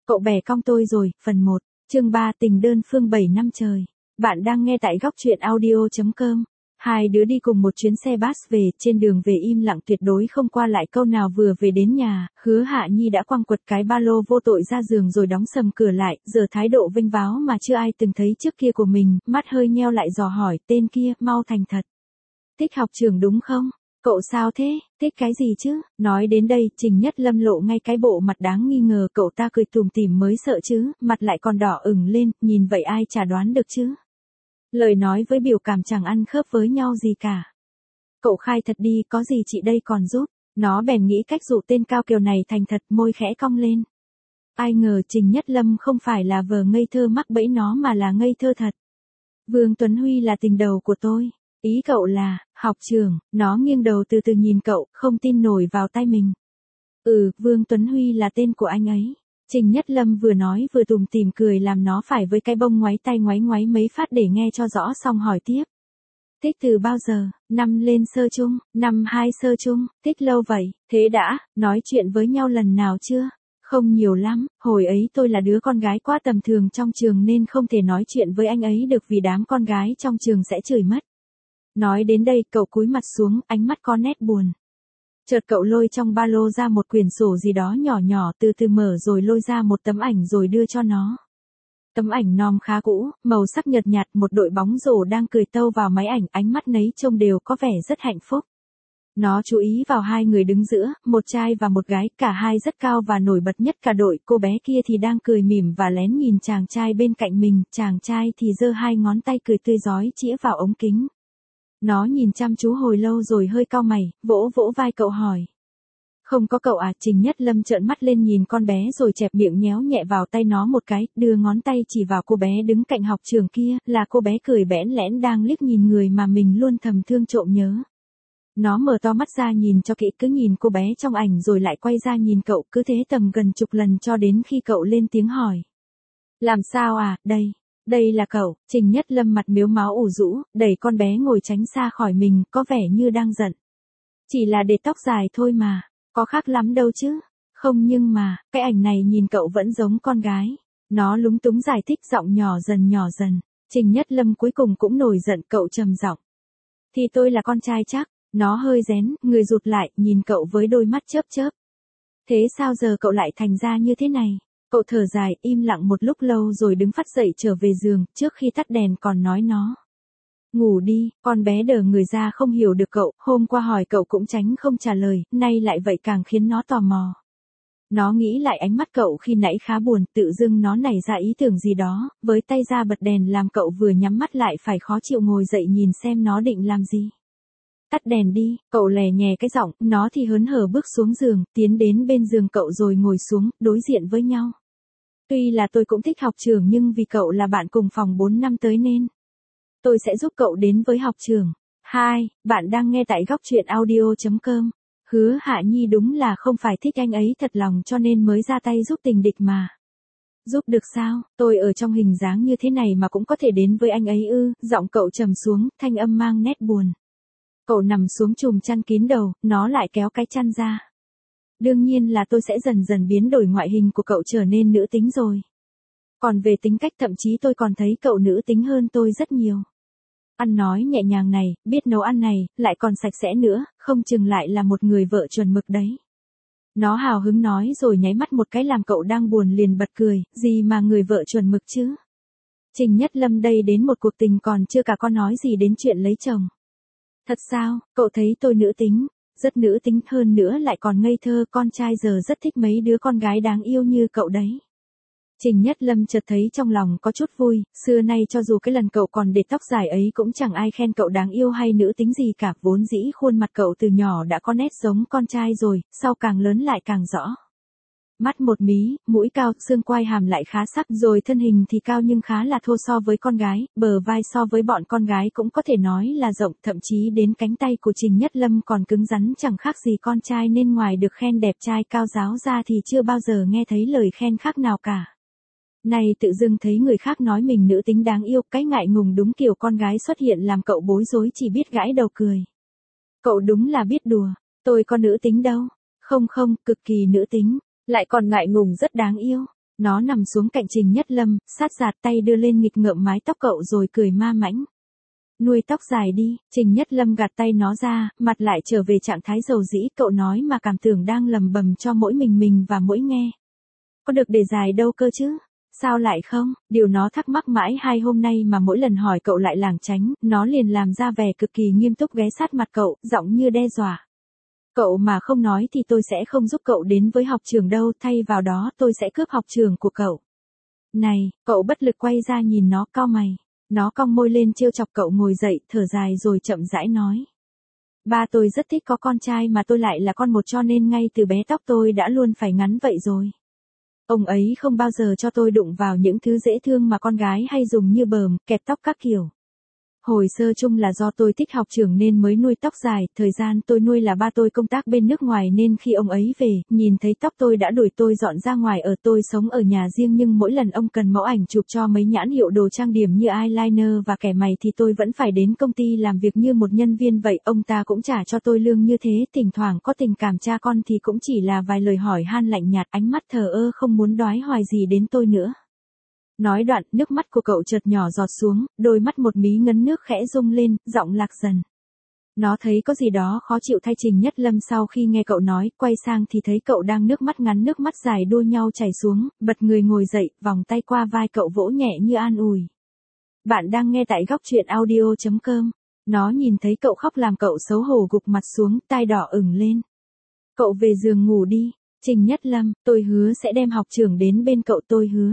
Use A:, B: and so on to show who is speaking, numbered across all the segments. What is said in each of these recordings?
A: Cậu bè cong tôi rồi, phần 1, chương 3 tình đơn phương 7 năm trời. Bạn đang nghe tại góc truyện audio.com. Hai đứa đi cùng một chuyến xe bus về, trên đường về im lặng tuyệt đối không qua lại câu nào. Vừa về đến nhà, Hứa Hạ Nhi đã quăng quật cái ba lô vô tội ra giường rồi đóng sầm cửa lại, giờ thái độ vênh váo mà chưa ai từng thấy trước kia của mình, mắt hơi nheo lại dò hỏi, tên kia, mau thành thật. Thích học trường đúng không? Cậu sao thế, thích cái gì chứ? Nói đến đây, Trình Nhất Lâm lộ ngay cái bộ mặt đáng nghi ngờ, cậu ta cười tủm tỉm mới sợ chứ, mặt lại còn đỏ ửng lên, nhìn vậy ai chả đoán được chứ. Lời nói với biểu cảm chẳng ăn khớp với nhau gì cả. Cậu khai thật đi, có gì chị đây còn giúp. Nó bèn nghĩ cách dụ tên cao kiều này thành thật, môi khẽ cong lên. Ai ngờ Trình Nhất Lâm không phải là vờ ngây thơ mắc bẫy nó mà là ngây thơ thật. Vương Tuấn Huy là tình đầu của tôi. Ý cậu là, học trường, nó nghiêng đầu từ từ nhìn cậu, không tin nổi vào tay mình. Vương Tuấn Huy là tên của anh ấy. Trình Nhất Lâm vừa nói vừa tủm tỉm cười làm nó phải với cái bông ngoáy tay ngoáy ngoáy mấy phát để nghe cho rõ xong hỏi tiếp. Thích từ bao giờ? Năm lên sơ chung, năm 2 sơ chung, thích lâu vậy, thế đã, nói chuyện với nhau lần nào chưa? Không nhiều lắm, hồi ấy tôi là đứa con gái quá tầm thường trong trường nên không thể nói chuyện với anh ấy được vì đám con gái trong trường sẽ chửi mất. Nói đến đây cậu cúi mặt xuống, ánh mắt có nét buồn. Chợt cậu lôi trong ba lô ra một quyển sổ gì đó nhỏ nhỏ, từ từ mở rồi lôi ra một tấm ảnh rồi đưa cho nó. Tấm ảnh nom khá cũ, màu sắc nhợt nhạt, một đội bóng rổ đang cười tâu vào máy ảnh, ánh mắt nấy trông đều có vẻ rất hạnh phúc. Nó chú ý vào hai người đứng giữa, một trai và một gái, cả hai rất cao và nổi bật nhất cả đội, cô bé kia thì đang cười mỉm và lén nhìn chàng trai bên cạnh mình, chàng trai thì giơ hai ngón tay cười tươi rói chĩa vào ống kính. Nó nhìn chăm chú hồi lâu rồi hơi cau mày, vỗ vỗ vai cậu hỏi. Không có cậu à? Trình Nhất Lâm trợn mắt lên nhìn con bé rồi chẹp miệng nhéo nhẹ vào tay nó một cái, đưa ngón tay chỉ vào cô bé đứng cạnh học trường kia, là cô bé cười bẽn lẽn đang liếc nhìn người mà mình luôn thầm thương trộm nhớ. Nó mở to mắt ra nhìn cho kỹ, cứ nhìn cô bé trong ảnh rồi lại quay ra nhìn cậu, cứ thế tầm gần chục lần cho đến khi cậu lên tiếng hỏi. Làm sao à, đây là cậu. Trình Nhất Lâm mặt miếu máu ủ rũ, đẩy con bé ngồi tránh xa khỏi mình, có vẻ như đang giận. Chỉ là để tóc dài thôi mà, có khác lắm đâu chứ. Không nhưng mà, cái ảnh này nhìn cậu vẫn giống con gái. Nó lúng túng giải thích giọng nhỏ dần. Trình Nhất Lâm cuối cùng cũng nổi giận, cậu trầm giọng. Thì tôi là con trai chắc. Nó hơi rén, người rụt lại, nhìn cậu với đôi mắt chớp chớp. Thế sao giờ cậu lại thành ra như thế này? Cậu thở dài, im lặng một lúc lâu rồi đứng phắt dậy trở về giường, trước khi tắt đèn còn nói nó. Ngủ đi, con bé đờ người ra không hiểu được cậu, hôm qua hỏi cậu cũng tránh không trả lời, nay lại vậy càng khiến nó tò mò. Nó nghĩ lại ánh mắt cậu khi nãy khá buồn, tự dưng nó nảy ra ý tưởng gì đó, với tay ra bật đèn làm cậu vừa nhắm mắt lại phải khó chịu ngồi dậy nhìn xem nó định làm gì. Tắt đèn đi, cậu lè nhè cái giọng, nó thì hớn hở bước xuống giường, tiến đến bên giường cậu rồi ngồi xuống, đối diện với nhau. Tuy là tôi cũng thích học trường nhưng vì cậu là bạn cùng phòng 4 năm tới nên tôi sẽ giúp cậu đến với học trường. 2. Bạn đang nghe tại góc truyện audio.com. Hứa Hạ Nhi đúng là không phải thích anh ấy thật lòng cho nên mới ra tay giúp tình địch mà. Giúp được sao, tôi ở trong hình dáng như thế này mà cũng có thể đến với anh ấy ư? Giọng cậu trầm xuống, thanh âm mang nét buồn. Cậu nằm xuống chùm chăn kín đầu, nó lại kéo cái chăn ra. Đương nhiên là tôi sẽ dần dần biến đổi ngoại hình của cậu trở nên nữ tính rồi. Còn về tính cách thậm chí tôi còn thấy cậu nữ tính hơn tôi rất nhiều. Ăn nói nhẹ nhàng này, biết nấu ăn này, lại còn sạch sẽ nữa, không chừng lại là một người vợ chuẩn mực đấy. Nó hào hứng nói rồi nháy mắt một cái làm cậu đang buồn liền bật cười, gì mà người vợ chuẩn mực chứ. Trình Nhất Lâm đây đến một cuộc tình còn chưa cả có nói gì đến chuyện lấy chồng. Thật sao, cậu thấy tôi nữ tính, rất nữ tính hơn nữa lại còn ngây thơ, con trai giờ rất thích mấy đứa con gái đáng yêu như cậu đấy. Trình Nhất Lâm chợt thấy trong lòng có chút vui, xưa nay cho dù cái lần cậu còn để tóc dài ấy cũng chẳng ai khen cậu đáng yêu hay nữ tính gì cả, vốn dĩ khuôn mặt cậu từ nhỏ đã có nét giống con trai rồi, sau càng lớn lại càng rõ. Mắt một mí, mũi cao, xương quai hàm lại khá sắc, rồi thân hình thì cao nhưng khá là thô so với con gái, bờ vai so với bọn con gái cũng có thể nói là rộng, thậm chí đến cánh tay của Trình Nhất Lâm còn cứng rắn chẳng khác gì con trai nên ngoài được khen đẹp trai cao ráo ra thì chưa bao giờ nghe thấy lời khen khác nào cả. Này tự dưng thấy người khác nói mình nữ tính đáng yêu, cái ngại ngùng đúng kiểu con gái xuất hiện làm cậu bối rối chỉ biết gãi đầu cười. Cậu đúng là biết đùa, tôi có nữ tính đâu. Không, cực kỳ nữ tính. Lại còn ngại ngùng rất đáng yêu. Nó nằm xuống cạnh Trình Nhất Lâm, sát giạt tay đưa lên nghịch ngợm mái tóc cậu rồi cười ma mãnh. Nuôi tóc dài đi, Trình Nhất Lâm gạt tay nó ra, mặt lại trở về trạng thái dầu dĩ, cậu nói mà cảm tưởng đang lầm bầm cho mỗi mình và mỗi nghe. Có được để dài đâu cơ chứ? Sao lại không? Điều nó thắc mắc mãi 2 hôm nay mà mỗi lần hỏi cậu lại lảng tránh, nó liền làm ra vẻ cực kỳ nghiêm túc ghé sát mặt cậu, giọng như đe dọa. Cậu mà không nói thì tôi sẽ không giúp cậu đến với học trường đâu, thay vào đó tôi sẽ cướp học trường của cậu. Này, cậu bất lực quay ra nhìn nó, cau mày. Nó cong môi lên trêu chọc cậu, ngồi dậy, thở dài rồi chậm rãi nói. Ba tôi rất thích có con trai mà tôi lại là con một cho nên ngay từ bé tóc tôi đã luôn phải ngắn vậy rồi. Ông ấy không bao giờ cho tôi đụng vào những thứ dễ thương mà con gái hay dùng như bờm, kẹp tóc các kiểu. Hồi sơ chung là do tôi thích học trưởng nên mới nuôi tóc dài, thời gian tôi nuôi là ba tôi công tác bên nước ngoài nên khi ông ấy về, nhìn thấy tóc tôi đã đuổi tôi dọn ra ngoài ở, tôi sống ở nhà riêng nhưng mỗi lần ông cần mẫu ảnh chụp cho mấy nhãn hiệu đồ trang điểm như eyeliner và kẻ mày thì tôi vẫn phải đến công ty làm việc như một nhân viên vậy, ông ta cũng trả cho tôi lương như thế, thỉnh thoảng có tình cảm cha con thì cũng chỉ là vài lời hỏi han lạnh nhạt, ánh mắt thờ ơ không muốn đoái hoài gì đến tôi nữa. Nói đoạn, nước mắt của cậu chợt nhỏ giọt xuống, đôi mắt một mí ngấn nước khẽ rung lên, giọng lạc dần. Nó thấy có gì đó khó chịu thay Trình Nhất Lâm sau khi nghe cậu nói, quay sang thì thấy cậu đang nước mắt ngắn nước mắt dài đua nhau chảy xuống, bật người ngồi dậy, vòng tay qua vai cậu vỗ nhẹ như an ủi. Bạn đang nghe tại góc truyện audio.com. Nó nhìn thấy cậu khóc làm cậu xấu hổ gục mặt xuống, tai đỏ ửng lên. Cậu về giường ngủ đi, Trình Nhất Lâm, tôi hứa sẽ đem học trưởng đến bên cậu, tôi hứa.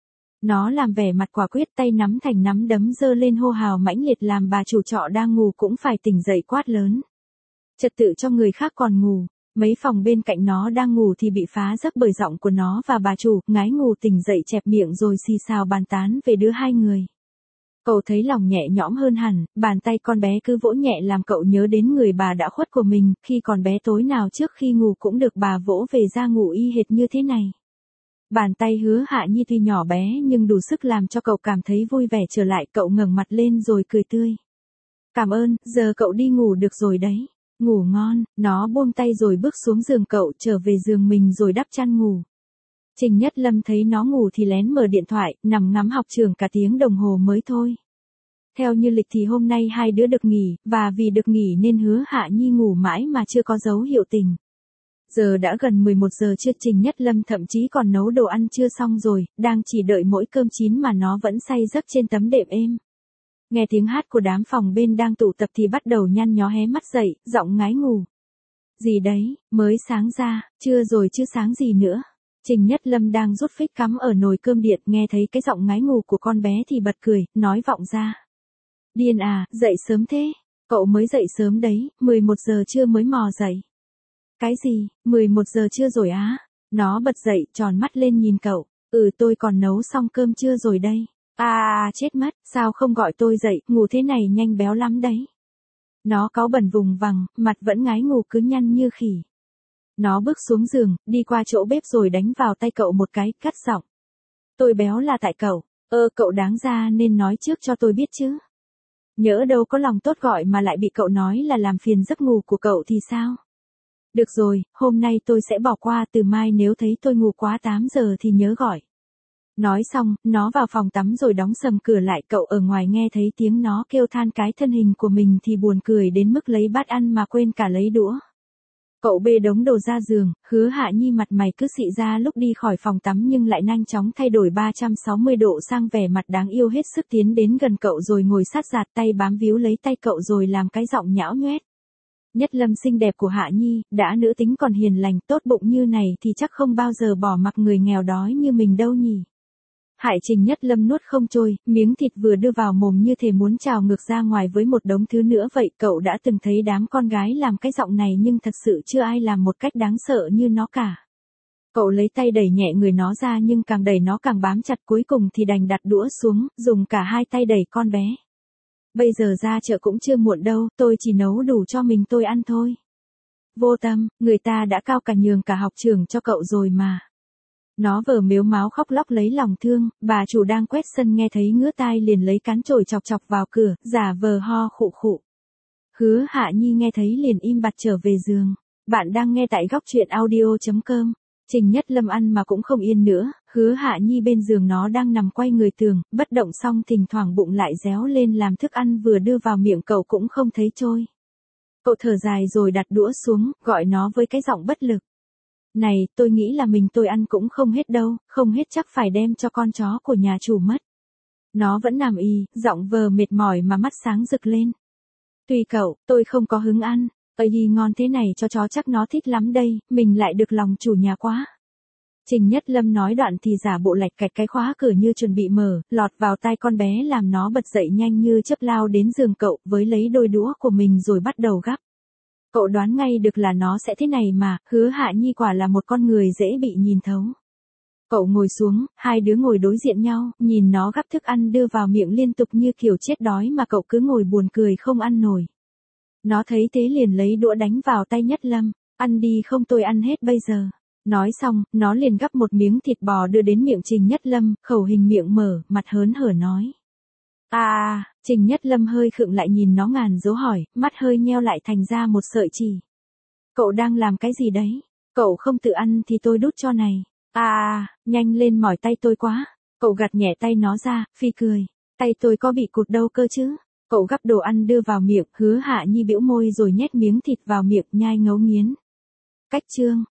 A: Nó làm vẻ mặt quả quyết, tay nắm thành nắm đấm giơ lên hô hào mãnh liệt làm bà chủ trọ đang ngủ cũng phải tỉnh dậy quát lớn. Trật tự cho người khác còn ngủ, mấy phòng bên cạnh nó đang ngủ thì bị phá giấc bởi giọng của nó và bà chủ, ngái ngủ tỉnh dậy chẹp miệng rồi xì xào bàn tán về đứa hai người. Cậu thấy lòng nhẹ nhõm hơn hẳn, bàn tay con bé cứ vỗ nhẹ làm cậu nhớ đến người bà đã khuất của mình, khi còn bé tối nào trước khi ngủ cũng được bà vỗ về ra ngủ y hệt như thế này. Bàn tay Hứa Hạ Nhi tuy nhỏ bé nhưng đủ sức làm cho cậu cảm thấy vui vẻ trở lại, cậu ngẩng mặt lên rồi cười tươi. Cảm ơn, giờ cậu đi ngủ được rồi đấy. Ngủ ngon, nó buông tay rồi bước xuống giường cậu trở về giường mình rồi đắp chăn ngủ. Trình Nhất Lâm thấy nó ngủ thì lén mở điện thoại, nằm ngắm học trường cả tiếng đồng hồ mới thôi. Theo như lịch thì hôm nay hai đứa được nghỉ, và vì được nghỉ nên Hứa Hạ Nhi ngủ mãi mà chưa có dấu hiệu tỉnh. Giờ đã gần 11 giờ trưa, Trình Nhất Lâm thậm chí còn nấu đồ ăn chưa xong rồi, đang chỉ đợi mỗi cơm chín mà nó vẫn say giấc trên tấm đệm êm. Nghe tiếng hát của đám phòng bên đang tụ tập thì bắt đầu nhăn nhó hé mắt dậy, giọng ngái ngủ. Gì đấy, mới sáng ra, trưa rồi chứ sáng gì nữa. Trình Nhất Lâm đang rút phích cắm ở nồi cơm điện, nghe thấy cái giọng ngái ngủ của con bé thì bật cười, nói vọng ra. Điên à, dậy sớm thế. Cậu mới dậy sớm đấy, 11 giờ trưa mới mò dậy. Cái gì, 11 giờ trưa rồi á? Nó bật dậy, tròn mắt lên nhìn cậu. Tôi còn nấu xong cơm trưa rồi đây. Chết mất, sao không gọi tôi dậy, ngủ thế này nhanh béo lắm đấy. Nó cáu bẩn vùng vằng, mặt vẫn ngái ngủ cứ nhăn như khỉ. Nó bước xuống giường, đi qua chỗ bếp rồi đánh vào tay cậu một cái, cắt giọng. Tôi béo là tại cậu. Cậu đáng ra nên nói trước cho tôi biết chứ. Nhỡ đâu có lòng tốt gọi mà lại bị cậu nói là làm phiền giấc ngủ của cậu thì sao? Được rồi, hôm nay tôi sẽ bỏ qua, từ mai nếu thấy tôi ngủ quá 8 giờ thì nhớ gọi. Nói xong, nó vào phòng tắm rồi đóng sầm cửa lại, cậu ở ngoài nghe thấy tiếng nó kêu than cái thân hình của mình thì buồn cười đến mức lấy bát ăn mà quên cả lấy đũa. Cậu bê đống đồ ra giường, Hứa Hạ Nhi mặt mày cứ xị ra lúc đi khỏi phòng tắm nhưng lại nhanh chóng thay đổi 360 độ sang vẻ mặt đáng yêu, hết sức tiến đến gần cậu rồi ngồi sát giạt tay bám víu lấy tay cậu rồi làm cái giọng nhão nhoét. Nhất Lâm xinh đẹp của Hạ Nhi, đã nữ tính còn hiền lành, tốt bụng như này thì chắc không bao giờ bỏ mặc người nghèo đói như mình đâu nhỉ. Hại Trình Nhất Lâm nuốt không trôi, miếng thịt vừa đưa vào mồm như thể muốn trào ngược ra ngoài với một đống thứ nữa vậy. Cậu đã từng thấy đám con gái làm cái giọng này nhưng thật sự chưa ai làm một cách đáng sợ như nó cả. Cậu lấy tay đẩy nhẹ người nó ra nhưng càng đẩy nó càng bám chặt, cuối cùng thì đành đặt đũa xuống, dùng cả hai tay đẩy con bé. Bây giờ ra chợ cũng chưa muộn đâu, tôi chỉ nấu đủ cho mình tôi ăn thôi. Vô tâm, người ta đã cao cả nhường cả học trường cho cậu rồi mà. Nó vờ mếu máo khóc lóc lấy lòng thương, bà chủ đang quét sân nghe thấy ngứa tai liền lấy cán chổi chọc chọc vào cửa, giả vờ ho khụ khụ. Hứa Hạ Nhi nghe thấy liền im bặt trở về giường. Bạn đang nghe tại góc truyện audio.com. Trình Nhất Lâm ăn mà cũng không yên nữa, Hứa Hạ Nhi bên giường nó đang nằm quay người tường, bất động xong thỉnh thoảng bụng lại réo lên làm thức ăn vừa đưa vào miệng cậu cũng không thấy trôi. Cậu thở dài rồi đặt đũa xuống, gọi nó với cái giọng bất lực. Này, tôi nghĩ là tôi ăn cũng không hết đâu, không hết chắc phải đem cho con chó của nhà chủ mất. Nó vẫn nằm giọng vờ mệt mỏi mà mắt sáng rực lên. Tùy cậu, tôi không có hứng ăn, ngon thế này cho chó chắc nó thích lắm đây, mình lại được lòng chủ nhà quá. Trình Nhất Lâm nói đoạn thì giả bộ lạch cạch cái khóa cửa như chuẩn bị mở, lọt vào tai con bé làm nó bật dậy nhanh như chớp lao đến giường cậu với lấy đôi đũa của mình rồi bắt đầu gắp. Cậu đoán ngay được là nó sẽ thế này mà, Hứa Hạ Nhi quả là một con người dễ bị nhìn thấu. Cậu ngồi xuống, hai đứa ngồi đối diện nhau, nhìn nó gắp thức ăn đưa vào miệng liên tục như kiểu chết đói mà cậu cứ ngồi buồn cười không ăn nổi. Nó thấy thế liền lấy đũa đánh vào tay Nhất Lâm, ăn đi không tôi ăn hết bây giờ. Nói xong, nó liền gắp một miếng thịt bò đưa đến miệng Trình Nhất Lâm, khẩu hình miệng mở, mặt hớn hở nói. Trình Nhất Lâm hơi khựng lại nhìn nó ngàn dấu hỏi, mắt hơi nheo lại thành ra một sợi chỉ. Cậu đang làm cái gì đấy? Cậu không tự ăn thì tôi đút cho này. Nhanh lên mỏi tay tôi quá. Cậu gạt nhẹ tay nó ra, phi cười. Tay tôi có bị cụt đâu cơ chứ? Cậu gắp đồ ăn đưa vào miệng, Hứa Hạ Nhi bĩu môi rồi nhét miếng thịt vào miệng nhai ngấu nghiến. Cách chương